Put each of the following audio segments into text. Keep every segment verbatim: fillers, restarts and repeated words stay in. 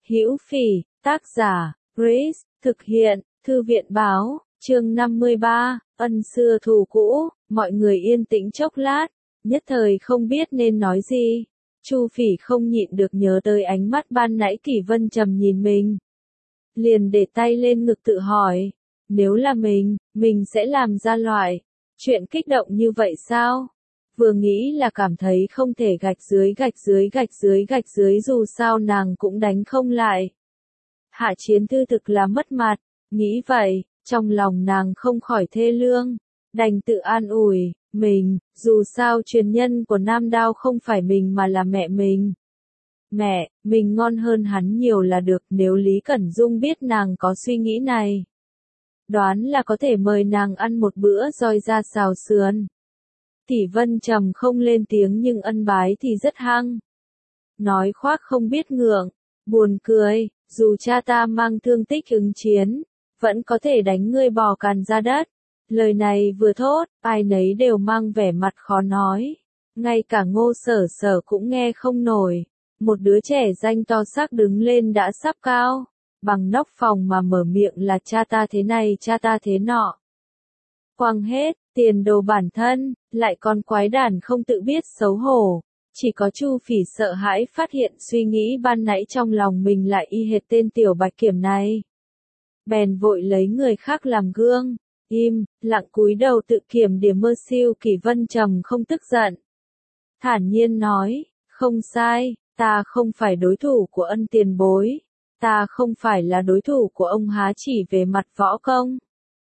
Hữu Phỉ, tác giả, Grace, thực hiện, Thư viện báo, chương năm mươi ba, ân xưa thù cũ, mọi người yên tĩnh chốc lát, nhất thời không biết nên nói gì. Chu Phỉ không nhịn được nhớ tới ánh mắt ban nãy Kỷ Vân Trầm nhìn mình. Liền để tay lên ngực tự hỏi, nếu là mình, mình sẽ làm ra loại chuyện kích động như vậy sao? Vừa nghĩ là cảm thấy không thể gạch dưới gạch dưới gạch dưới gạch dưới dù sao nàng cũng đánh không lại. Hạ Chiến Thư thực là mất mặt, nghĩ vậy, trong lòng nàng không khỏi thê lương, đành tự an ủi, mình, dù sao truyền nhân của Nam Đao không phải mình mà là mẹ mình. Mẹ, mình ngon hơn hắn nhiều là được, nếu Lý Cẩn Dung biết nàng có suy nghĩ này. Đoán là có thể mời nàng ăn một bữa roi da xào sườn. Kỷ Vân Trầm không lên tiếng nhưng ân bái thì rất hăng. Nói khoác không biết ngượng, buồn cười, dù cha ta mang thương tích ứng chiến, vẫn có thể đánh ngươi bò càn ra đất. Lời này vừa thốt, ai nấy đều mang vẻ mặt khó nói. Ngay cả Ngô Sở Sở cũng nghe không nổi. Một đứa trẻ danh to xác đứng lên đã sắp cao, bằng nóc phòng mà mở miệng là cha ta thế này cha ta thế nọ. Quăng hết, tiền đồ bản thân, lại còn quái đản không tự biết xấu hổ. Chỉ có Chu Phỉ sợ hãi phát hiện suy nghĩ ban nãy trong lòng mình lại y hệt tên tiểu bạch kiểm này. Bèn vội lấy người khác làm gương, im, lặng cúi đầu tự kiểm điểm mơ siêu. Kỷ Vân Trầm không tức giận. Thản nhiên nói, không sai, ta không phải đối thủ của ân tiền bối. Ta không phải là đối thủ của ông há chỉ về mặt võ công.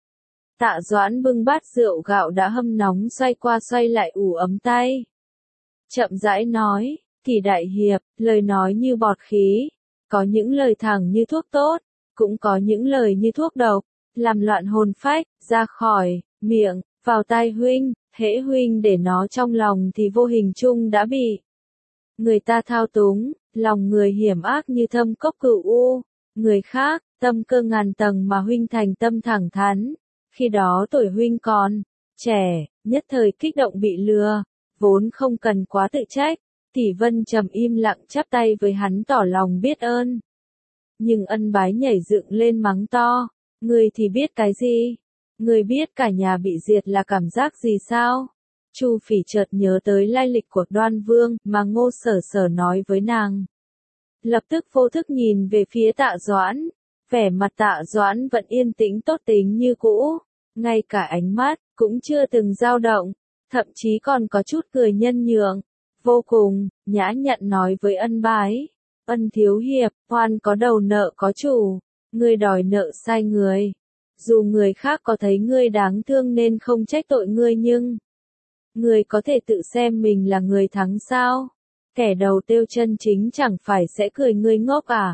Tạ Doãn bưng bát rượu gạo đã hâm nóng xoay qua xoay lại ủ ấm tay. Chậm rãi nói, Kỷ đại hiệp, lời nói như bọt khí. Có những lời thẳng như thuốc tốt, cũng có những lời như thuốc độc, làm loạn hồn phách, ra khỏi miệng, vào tai huynh, hễ huynh để nó trong lòng thì vô hình chung đã bị người ta thao túng, lòng người hiểm ác như thâm cốc cửu u, người khác, tâm cơ ngàn tầng mà huynh thành tâm thẳng thắn, khi đó tuổi huynh còn trẻ, nhất thời kích động bị lừa, vốn không cần quá tự trách. Kỷ Vân Trầm im lặng chắp tay với hắn tỏ lòng biết ơn. Nhưng ân bái nhảy dựng lên mắng to, ngươi thì biết cái gì? Ngươi biết cả nhà bị diệt là cảm giác gì sao? Chu Phỉ chợt nhớ tới lai lịch của Đoan Vương mà Ngô Sở Sở nói với nàng. Lập tức vô thức nhìn về phía Tạ Doãn, vẻ mặt Tạ Doãn vẫn yên tĩnh tốt tính như cũ, ngay cả ánh mắt cũng chưa từng dao động, thậm chí còn có chút cười nhân nhượng, vô cùng nhã nhặn nói với ân bái, ân thiếu hiệp, oan có đầu nợ có chủ, ngươi đòi nợ sai người, dù người khác có thấy ngươi đáng thương nên không trách tội ngươi nhưng ngươi có thể tự xem mình là người thắng sao? Kẻ đầu tiêu chân chính chẳng phải sẽ cười ngươi ngốc à?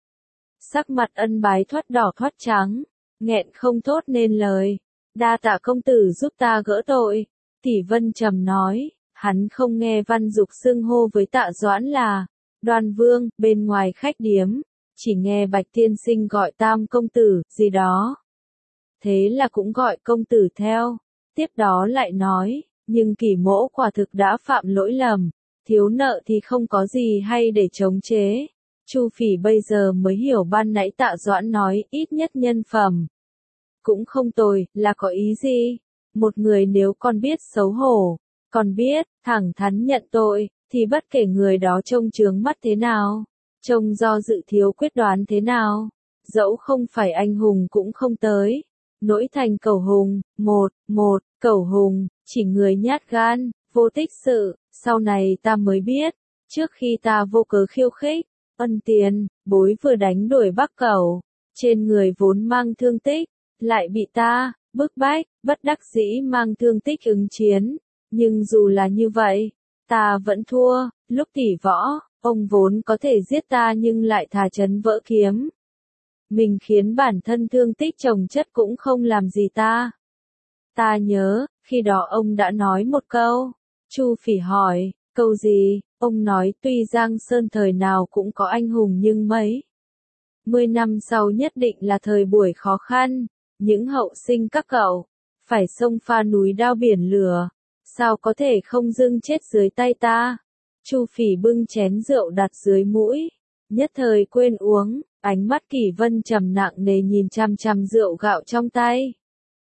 Sắc mặt ân bái thoát đỏ thoát trắng, nghẹn không thốt nên lời. Đa tạ công tử giúp ta gỡ tội. Kỷ Vân Trầm nói, hắn không nghe Văn Dục xưng hô với Tạ Doãn là Đoan Vương, bên ngoài khách điếm, chỉ nghe Bạch tiên sinh gọi Tam công tử, gì đó. Thế là cũng gọi công tử theo, tiếp đó lại nói, nhưng Kỷ mỗ quả thực đã phạm lỗi lầm, thiếu nợ thì không có gì hay để chống chế. Chu Phỉ bây giờ mới hiểu ban nãy Tạ Doãn nói ít nhất nhân phẩm cũng không tồi, là có ý gì? Một người nếu còn biết xấu hổ, còn biết thẳng thắn nhận tội, thì bất kể người đó trông chướng mắt thế nào, trông do dự thiếu quyết đoán thế nào, dẫu không phải anh hùng cũng không tới. Nỗi thành cẩu hùng, một, một, cẩu hùng, chỉ người nhát gan, vô tích sự, sau này ta mới biết, trước khi ta vô cớ khiêu khích, ân tiền, bối vừa đánh đuổi Bắc Cẩu, trên người vốn mang thương tích, lại bị ta bức bách, bất đắc dĩ mang thương tích ứng chiến, nhưng dù là như vậy, ta vẫn thua. Lúc tỷ võ, ông vốn có thể giết ta nhưng lại thà chấn vỡ kiếm. Mình khiến bản thân thương tích chồng chất cũng không làm gì ta. Ta nhớ, khi đó ông đã nói một câu. Chu Phỉ hỏi, câu gì? Ông nói tuy Giang Sơn thời nào cũng có anh hùng nhưng mấy mươi năm sau nhất định là thời buổi khó khăn, những hậu sinh các cậu, phải xông pha núi đao biển lửa, sao có thể không dưng chết dưới tay ta? Chu Phỉ bưng chén rượu đặt dưới mũi, nhất thời quên uống, ánh mắt Kỷ Vân trầm nặng nề nhìn chăm chăm rượu gạo trong tay.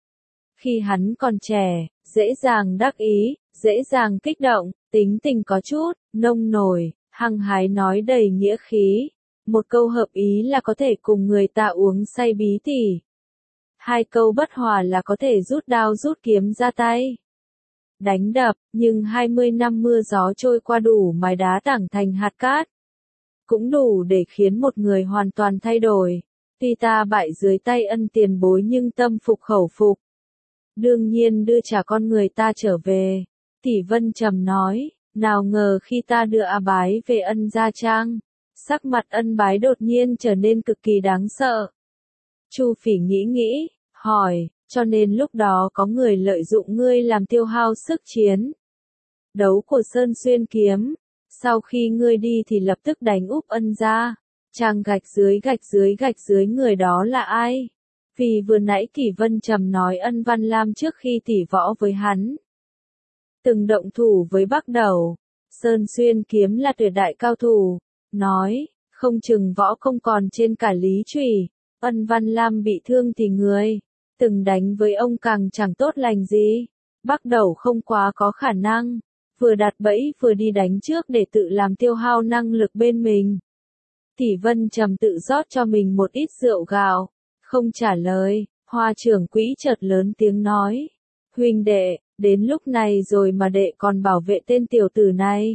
Khi hắn còn trẻ, dễ dàng đắc ý, dễ dàng kích động, tính tình có chút nông nổi, hăng hái nói đầy nghĩa khí. Một câu hợp ý là có thể cùng người ta uống say bí tỉ. Hai câu bất hòa là có thể rút đao rút kiếm ra tay. Đánh đập, nhưng hai mươi năm mưa gió trôi qua đủ mài đá tảng thành hạt cát. Cũng đủ để khiến một người hoàn toàn thay đổi. Tuy ta bại dưới tay ân tiền bối nhưng tâm phục khẩu phục. Đương nhiên đưa trả con người ta trở về. Tỷ Vân trầm nói, nào ngờ khi ta đưa A Bái về Ân Gia Trang, sắc mặt Ân Bái đột nhiên trở nên cực kỳ đáng sợ. Chu Phỉ nghĩ nghĩ, hỏi, cho nên lúc đó có người lợi dụng ngươi làm tiêu hao sức chiến đấu của Sơn Xuyên Kiếm, sau khi ngươi đi thì lập tức đánh úp Ân Gia. Trang gạch dưới gạch dưới gạch dưới người đó là ai? Vì vừa nãy Kỷ Vân trầm nói Ân Văn Lam trước khi tỉ võ với hắn từng động thủ với Bắc Đầu. Sơn Xuyên Kiếm là tuyệt đại cao thủ, nói, không chừng võ công còn trên cả Lý Trùy. Ân Văn Lam bị thương thì người từng đánh với ông càng chẳng tốt lành gì. Bắc Đầu không quá có khả năng, vừa đặt bẫy vừa đi đánh trước để tự làm tiêu hao năng lực bên mình. Tỷ Vân trầm tự rót cho mình một ít rượu gạo, không trả lời. Hoa trưởng quỹ chợt lớn tiếng nói, huynh đệ, đến lúc này rồi mà đệ còn bảo vệ tên tiểu tử này.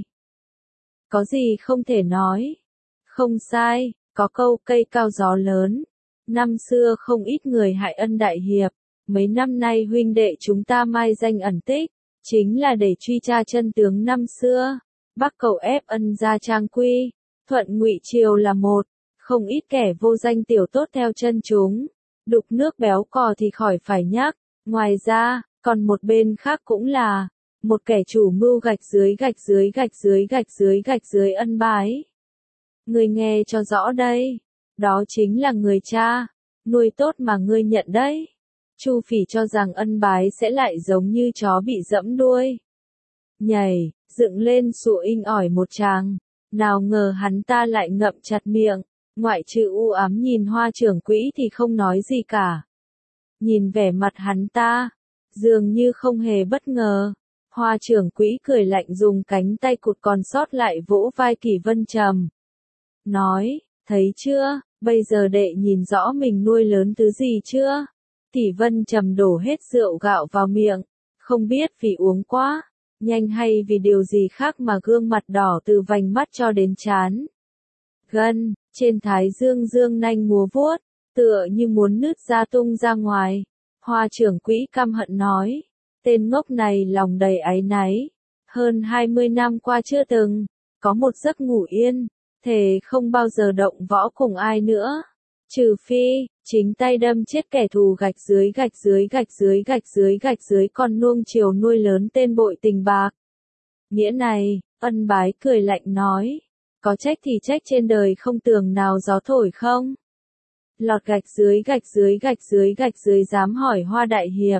Có gì không thể nói? Không sai, có câu cây cao gió lớn. Năm xưa không ít người hại Ân đại hiệp, mấy năm nay huynh đệ chúng ta mai danh ẩn tích, chính là để truy tra chân tướng năm xưa. Bắc cầu ép Ân Gia Trang quy, thuận Ngụy Triều là một, không ít kẻ vô danh tiểu tốt theo chân chúng. Đục nước béo cò thì khỏi phải nhắc, ngoài ra, còn một bên khác cũng là một kẻ chủ mưu gạch dưới gạch dưới gạch dưới gạch dưới gạch dưới Ân Bái. Ngươi nghe cho rõ đây, đó chính là người cha nuôi tốt mà ngươi nhận đấy. Chu Phỉ cho rằng Ân Bái sẽ lại giống như chó bị dẫm đuôi, nhảy dựng lên sủa inh ỏi một tràng, nào ngờ hắn ta lại ngậm chặt miệng, ngoại trừ u ám nhìn Hoa trưởng quỹ thì không nói gì cả. Nhìn vẻ mặt hắn ta, dường như không hề bất ngờ. Hoa trưởng quỹ cười lạnh dùng cánh tay cụt còn sót lại vỗ vai Kỷ Vân trầm. Nói, thấy chưa, bây giờ đệ nhìn rõ mình nuôi lớn thứ gì chưa? Kỷ Vân trầm đổ hết rượu gạo vào miệng, không biết vì uống quá nhanh hay vì điều gì khác mà gương mặt đỏ từ vành mắt cho đến trán gân, trên thái dương dương nanh múa vuốt, tựa như muốn nứt ra tung ra ngoài. Hoa trưởng quỹ căm hận nói, tên ngốc này lòng đầy áy náy, hơn hai mươi năm qua chưa từng có một giấc ngủ yên, thề không bao giờ động võ cùng ai nữa, trừ phi chính tay đâm chết kẻ thù gạch dưới gạch dưới gạch dưới gạch dưới gạch dưới con nuông chiều nuôi lớn tên bội tình bạc. Nghĩa này, Ân Bái cười lạnh nói, có trách thì trách trên đời không tường nào gió thổi không? Lọt gạch dưới gạch dưới gạch dưới gạch dưới dám hỏi Hoa đại hiệp.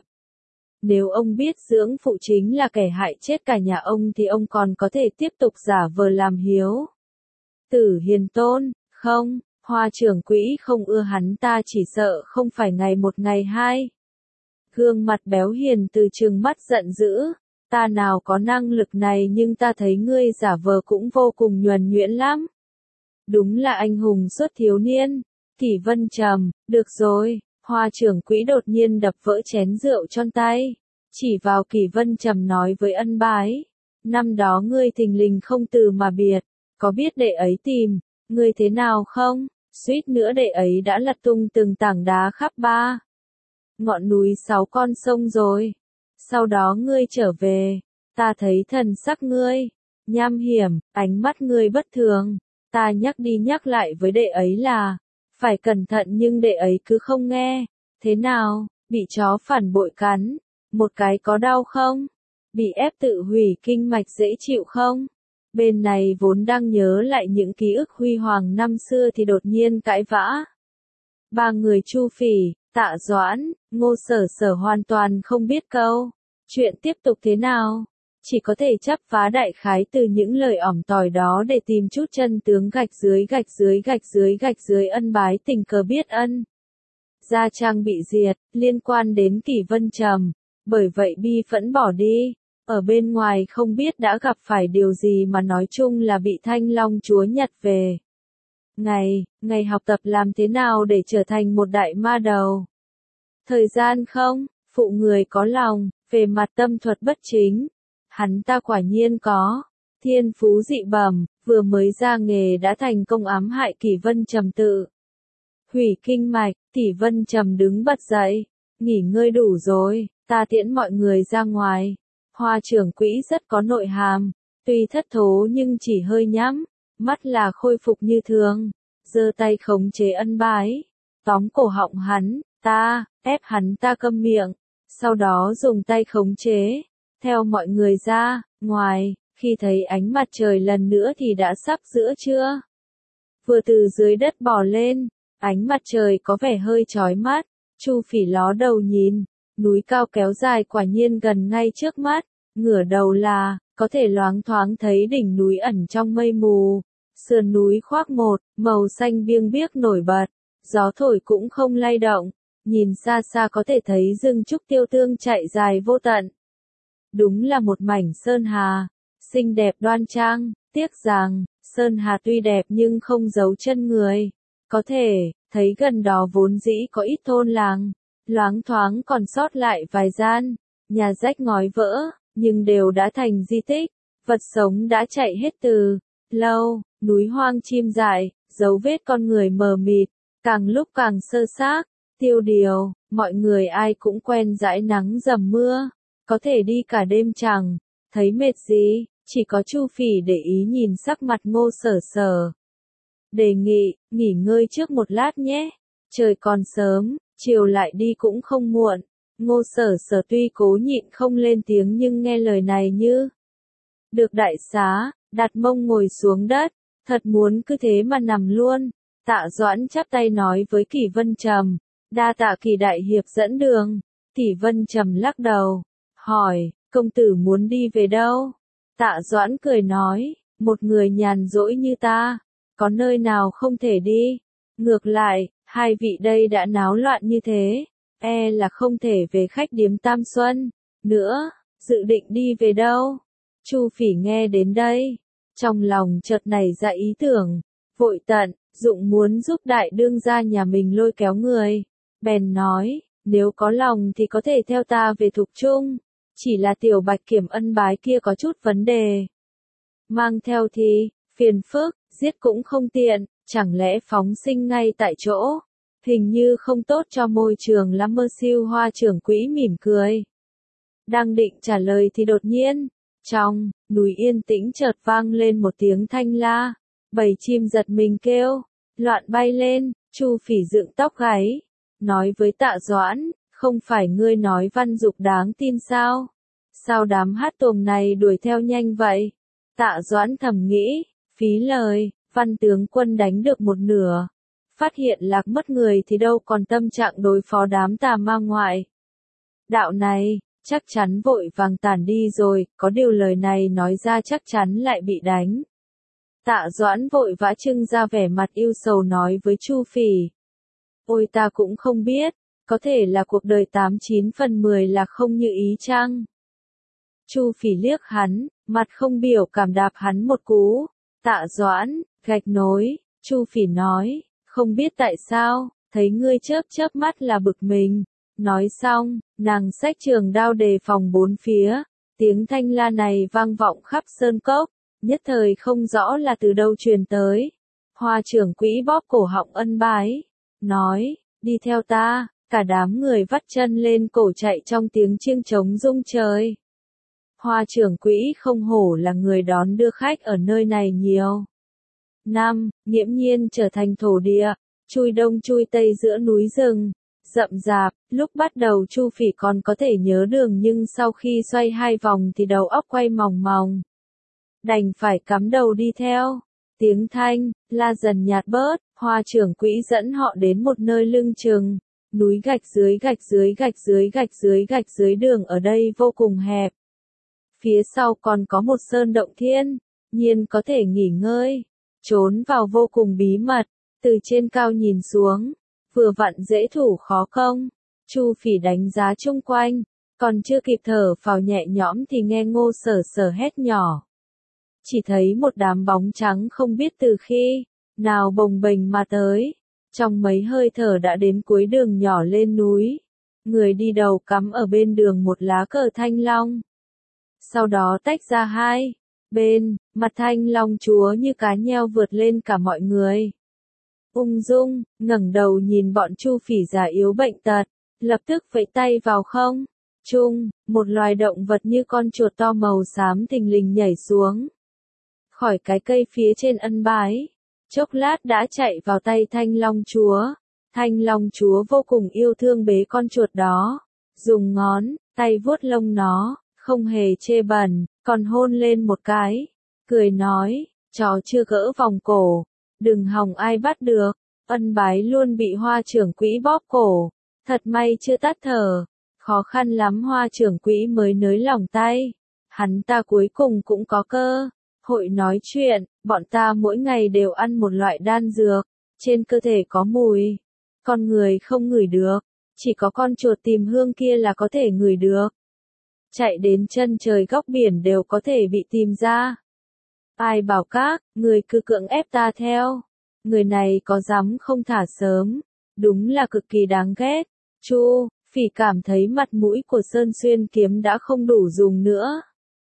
Nếu ông biết dưỡng phụ chính là kẻ hại chết cả nhà ông thì ông còn có thể tiếp tục giả vờ làm hiếu tử hiền tôn, không? Hoa trưởng quỹ không ưa hắn ta chỉ sợ không phải ngày một ngày hai. Gương mặt béo hiền từ trừng mắt giận dữ, ta nào có năng lực này nhưng ta thấy ngươi giả vờ cũng vô cùng nhuần nhuyễn lắm. Đúng là anh hùng xuất thiếu niên. Kỷ Vân trầm, được rồi. Hoa trưởng quỹ đột nhiên đập vỡ chén rượu trong tay, chỉ vào Kỷ Vân trầm nói với Ân Bái, năm đó ngươi thình lình không từ mà biệt, có biết đệ ấy tìm ngươi thế nào không? Suýt nữa đệ ấy đã lật tung từng tảng đá khắp ba ngọn núi sáu con sông rồi. Sau đó ngươi trở về, ta thấy thần sắc ngươi nham hiểm, ánh mắt ngươi bất thường, ta nhắc đi nhắc lại với đệ ấy là phải cẩn thận nhưng đệ ấy cứ không nghe. Thế nào, bị chó phản bội cắn một cái có đau không? Bị ép tự hủy kinh mạch dễ chịu không? Bên này vốn đang nhớ lại những ký ức huy hoàng năm xưa thì đột nhiên cãi vã. Ba người Chu Phỉ, Tạ Doãn, Ngô Sở Sở hoàn toàn không biết câu chuyện tiếp tục thế nào. chỉ có thể chắp phá đại khái từ những lời ỏm tỏi đó để tìm chút chân tướng gạch dưới gạch dưới gạch dưới gạch dưới ân bái tình cờ biết ân. Gia Trang bị diệt, liên quan đến Kỷ Vân Trầm, bởi vậy bi phẫn bỏ đi. Ở bên ngoài không biết đã gặp phải điều gì mà nói chung là bị Thanh Long Chúa nhặt về. Ngày, ngày học tập làm thế nào để trở thành một đại ma đầu? Thời gian không, phụ người có lòng, về mặt tâm thuật bất chính. Hắn ta quả nhiên có thiên phú dị bẩm, vừa mới ra nghề đã thành công ám hại Kỷ Vân Trầm tự hủy kinh mạch. Kỷ Vân Trầm đứng bật dậy, nghỉ ngơi đủ rồi, ta tiễn mọi người ra ngoài. Hoa trưởng quỹ rất có nội hàm, tuy thất thố nhưng chỉ hơi nhắm, mắt là khôi phục như thường, giơ tay khống chế ân bái, tóm cổ họng hắn, ta, ép hắn ta câm miệng, sau đó dùng tay khống chế, theo mọi người ra, ngoài, khi thấy ánh mặt trời lần nữa thì đã sắp giữa trưa. Vừa từ dưới đất bò lên, ánh mặt trời có vẻ hơi chói mắt, Chu Phỉ ló đầu nhìn, núi cao kéo dài quả nhiên gần ngay trước mắt, ngửa đầu là, có thể loáng thoáng thấy đỉnh núi ẩn trong mây mù, sườn núi khoác một, màu xanh biêng biếc nổi bật, gió thổi cũng không lay động, nhìn xa xa có thể thấy rừng trúc tiêu tương chạy dài vô tận. Đúng là một mảnh sơn hà, xinh đẹp đoan trang, tiếc rằng, sơn hà tuy đẹp nhưng không giấu chân người. Có thể, thấy gần đó vốn dĩ có ít thôn làng, loáng thoáng còn sót lại vài gian, nhà rách ngói vỡ, nhưng đều đã thành di tích, vật sống đã chạy hết từ lâu, núi hoang chim dại, dấu vết con người mờ mịt, càng lúc càng sơ xác, tiêu điều, mọi người ai cũng quen dãi nắng dầm mưa, có thể đi cả đêm chẳng thấy mệt gì, chỉ có Chu Phỉ để ý nhìn sắc mặt Ngô Sở Sở. Đề nghị, nghỉ ngơi trước một lát nhé, trời còn sớm, chiều lại đi cũng không muộn. Ngô Sở Sở tuy cố nhịn không lên tiếng nhưng nghe lời này như được đại xá, đặt mông ngồi xuống đất, thật muốn cứ thế mà nằm luôn. Tạ Doãn chắp tay nói với Kỷ Vân Trầm, đa tạ Kỷ đại hiệp dẫn đường. Kỷ Vân Trầm lắc đầu, hỏi, công tử muốn đi về đâu? Tạ Doãn cười nói, một người nhàn rỗi như ta, có nơi nào không thể đi? Ngược lại, hai vị đây đã náo loạn như thế, e là không thể về khách điếm Tam Xuân nữa, dự định đi về đâu? Chu Phỉ nghe đến đây, trong lòng chợt nảy ra ý tưởng, vội tận dụng muốn giúp đại đương gia nhà mình lôi kéo người, bèn nói, nếu có lòng thì có thể theo ta về Thục Trung, chỉ là tiểu Bạch Kiểm ân bái kia có chút vấn đề. Mang theo thì, phiền phức, giết cũng không tiện, chẳng lẽ phóng sinh ngay tại chỗ, hình như không tốt cho môi trường lắm. Mơ Siêu Hoa trưởng quỹ mỉm cười. Đang định trả lời thì đột nhiên, trong núi yên tĩnh chợt vang lên một tiếng thanh la, bầy chim giật mình kêu, loạn bay lên. Chu Phỉ dựng tóc gáy, nói với Tạ Doãn, không phải ngươi nói Văn Dục đáng tin sao? Sao đám hát tuồng này đuổi theo nhanh vậy? Tạ Doãn thầm nghĩ, phí lời, Văn tướng quân đánh được một nửa, phát hiện lạc mất người thì đâu còn tâm trạng đối phó đám tà ma ngoại đạo này, chắc chắn vội vàng tản đi rồi, có điều lời này nói ra chắc chắn lại bị đánh. Tạ Doãn vội vã trưng ra vẻ mặt ưu sầu nói với Chu Phỉ, ôi ta cũng không biết, có thể là cuộc đời tám chín phần mười là không như ý chăng? Chu Phỉ liếc hắn, mặt không biểu cảm đạp hắn một cú. Tạ Doãn, gạch nối, Chu Phỉ nói, không biết tại sao, thấy ngươi chớp chớp mắt là bực mình. Nói xong, nàng xách trường đao đề phòng bốn phía, tiếng thanh la này vang vọng khắp sơn cốc, nhất thời không rõ là từ đâu truyền tới. Hoa trưởng quỹ bóp cổ họng ân bái, nói, đi theo ta, cả đám người vắt chân lên cổ chạy trong tiếng chiêng trống rung trời. Hoa trưởng quỹ không hổ là người đón đưa khách ở nơi này nhiều năm, nghiễm nhiên trở thành thổ địa, chui đông chui tây giữa núi rừng, rậm rạp. Lúc bắt đầu Chu Phỉ còn có thể nhớ đường nhưng sau khi xoay hai vòng thì đầu óc quay mòng mòng. Đành phải cắm đầu đi theo. Tiếng thanh la dần nhạt bớt, hoa trưởng quỹ dẫn họ đến một nơi lưng chừng, núi gạch dưới gạch dưới gạch dưới gạch dưới gạch dưới đường ở đây vô cùng hẹp. phía sau còn có một sơn động thiên, nhiên có thể nghỉ ngơi, trốn vào vô cùng bí mật, từ trên cao nhìn xuống, vừa vặn dễ thủ khó công. Chu Phỉ đánh giá chung quanh, còn chưa kịp thở phào nhẹ nhõm thì nghe Ngô Sở Sở hét nhỏ. Chỉ thấy một đám bóng trắng không biết từ khi nào bồng bềnh mà tới, trong mấy hơi thở đã đến cuối đường nhỏ lên núi. Người đi đầu cắm ở bên đường một lá cờ thanh long. Sau đó tách ra hai bên, mặt thanh long chúa như cá nheo vượt lên cả mọi người. Ung dung, ngẩng đầu nhìn bọn Chu Phỉ già yếu bệnh tật, lập tức vẫy tay vào không trung, một loài động vật như con chuột to màu xám thình lình nhảy xuống khỏi cái cây phía trên ân bái, chốc lát đã chạy vào tay thanh long chúa. Thanh long chúa vô cùng yêu thương bế con chuột đó, dùng ngón tay vuốt lông nó, không hề chê bẩn, còn hôn lên một cái, cười nói, chó chưa gỡ vòng cổ, đừng hòng ai bắt được. Ân bái luôn bị Hoa trưởng quỹ bóp cổ, thật may chưa tắt thở, khó khăn lắm Hoa trưởng quỹ mới nới lỏng tay, hắn ta cuối cùng cũng có cơ hội nói chuyện. Bọn ta mỗi ngày đều ăn một loại đan dược, trên cơ thể có mùi, con người không ngửi được, chỉ có con chuột tìm hương kia là có thể ngửi được. Chạy đến chân trời góc biển đều có thể bị tìm ra. Ai bảo các người cứ cưỡng ép ta theo, người này có dám không thả sớm, đúng là cực kỳ đáng ghét. Chu Phỉ cảm thấy mặt mũi của Sơn Xuyên Kiếm đã không đủ dùng nữa.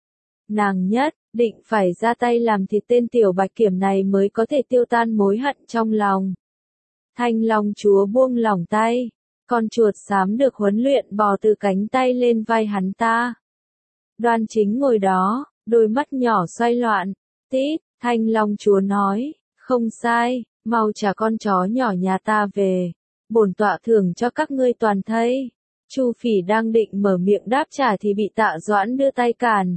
Nàng nhất định phải ra tay làm thịt tên tiểu bạch kiểm này mới có thể tiêu tan mối hận trong lòng. Thanh long chúa buông lỏng tay, con chuột xám được huấn luyện bò từ cánh tay lên vai hắn ta. Đoan chính ngồi đó, đôi mắt nhỏ xoay loạn. Tít, thanh long chúa nói, không sai, mau trả con chó nhỏ nhà ta về, bổn tọa thưởng cho các ngươi toàn thây. Chu Phỉ đang định mở miệng đáp trả thì bị Tạ Doãn đưa tay cản.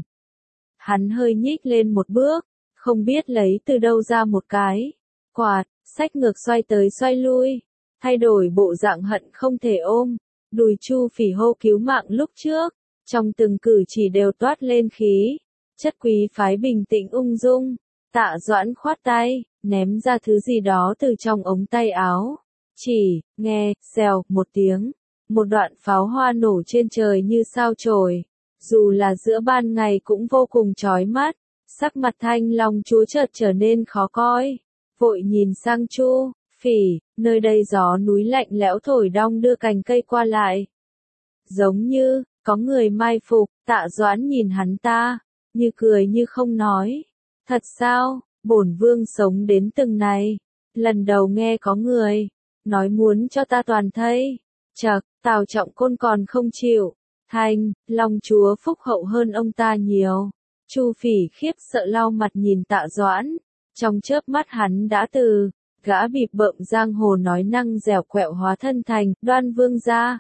Hắn hơi nhích lên một bước, không biết lấy từ đâu ra một cái quạt, xách ngược xoay tới xoay lui, thay đổi bộ dạng hận không thể ôm đùi Chu Phỉ hô cứu mạng lúc trước, trong từng cử chỉ đều toát lên khí chất quý phái bình tĩnh ung dung. Tạ Doãn khoát tay, ném ra thứ gì đó từ trong ống tay áo, chỉ nghe xèo một tiếng, một đoạn pháo hoa nổ trên trời như sao chổi, dù là giữa ban ngày cũng vô cùng chói mắt. Sắc mặt thanh long chúa chợt trở nên khó coi, vội nhìn sang Chu Phỉ, nơi đây gió núi lạnh lẽo thổi đong đưa cành cây qua lại, giống như có người mai phục. Tạ Doãn nhìn hắn ta, như cười như không nói, thật sao, bổn vương sống đến từng này, lần đầu nghe có người nói muốn cho ta toàn thây. Chậc, Tào Trọng Côn còn không chịu, thanh long chúa phúc hậu hơn ông ta nhiều. Chu Phỉ khiếp sợ lau mặt nhìn Tạ Doãn, trong chớp mắt hắn đã từ gã bịp bợm giang hồ nói năng dẻo quẹo hóa thân thành Đoan vương gia.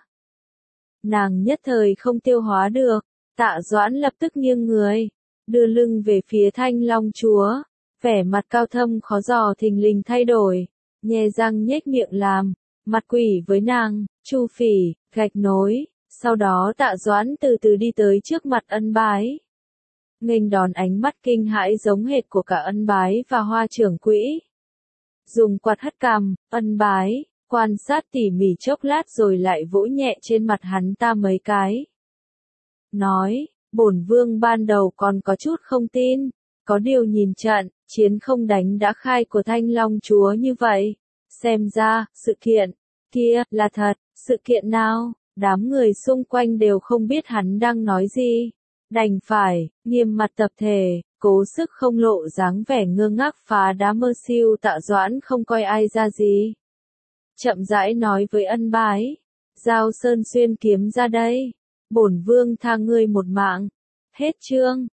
Nàng nhất thời không tiêu hóa được, Tạ Doãn lập tức nghiêng người, đưa lưng về phía thanh long chúa, vẻ mặt cao thâm khó dò thình lình thay đổi, nhe răng nhếch miệng làm mặt quỷ với nàng. Chu Phỉ gạch nối, sau đó Tạ Doãn từ từ đi tới trước mặt Ân Bái, nghênh đón ánh mắt kinh hãi giống hệt của cả Ân Bái và Hoa trưởng quỹ. Dùng quạt hất cằm, Ân Bái quan sát tỉ mỉ chốc lát rồi lại vỗ nhẹ trên mặt hắn ta mấy cái, nói, bổn vương ban đầu còn có chút không tin, có điều nhìn trận chiến không đánh đã khai của thanh long chúa như vậy, xem ra sự kiện kia là thật. Sự kiện nào? Đám người xung quanh đều không biết hắn đang nói gì, đành phải nghiêm mặt tập thể, cố sức không lộ dáng vẻ ngơ ngác phá đá mơ siêu. Tạ Doãn không coi ai ra gì, chậm rãi nói với Ân Bái, giao Sơn Xuyên Kiếm ra đây, bổn vương tha ngươi một mạng. Hết chương.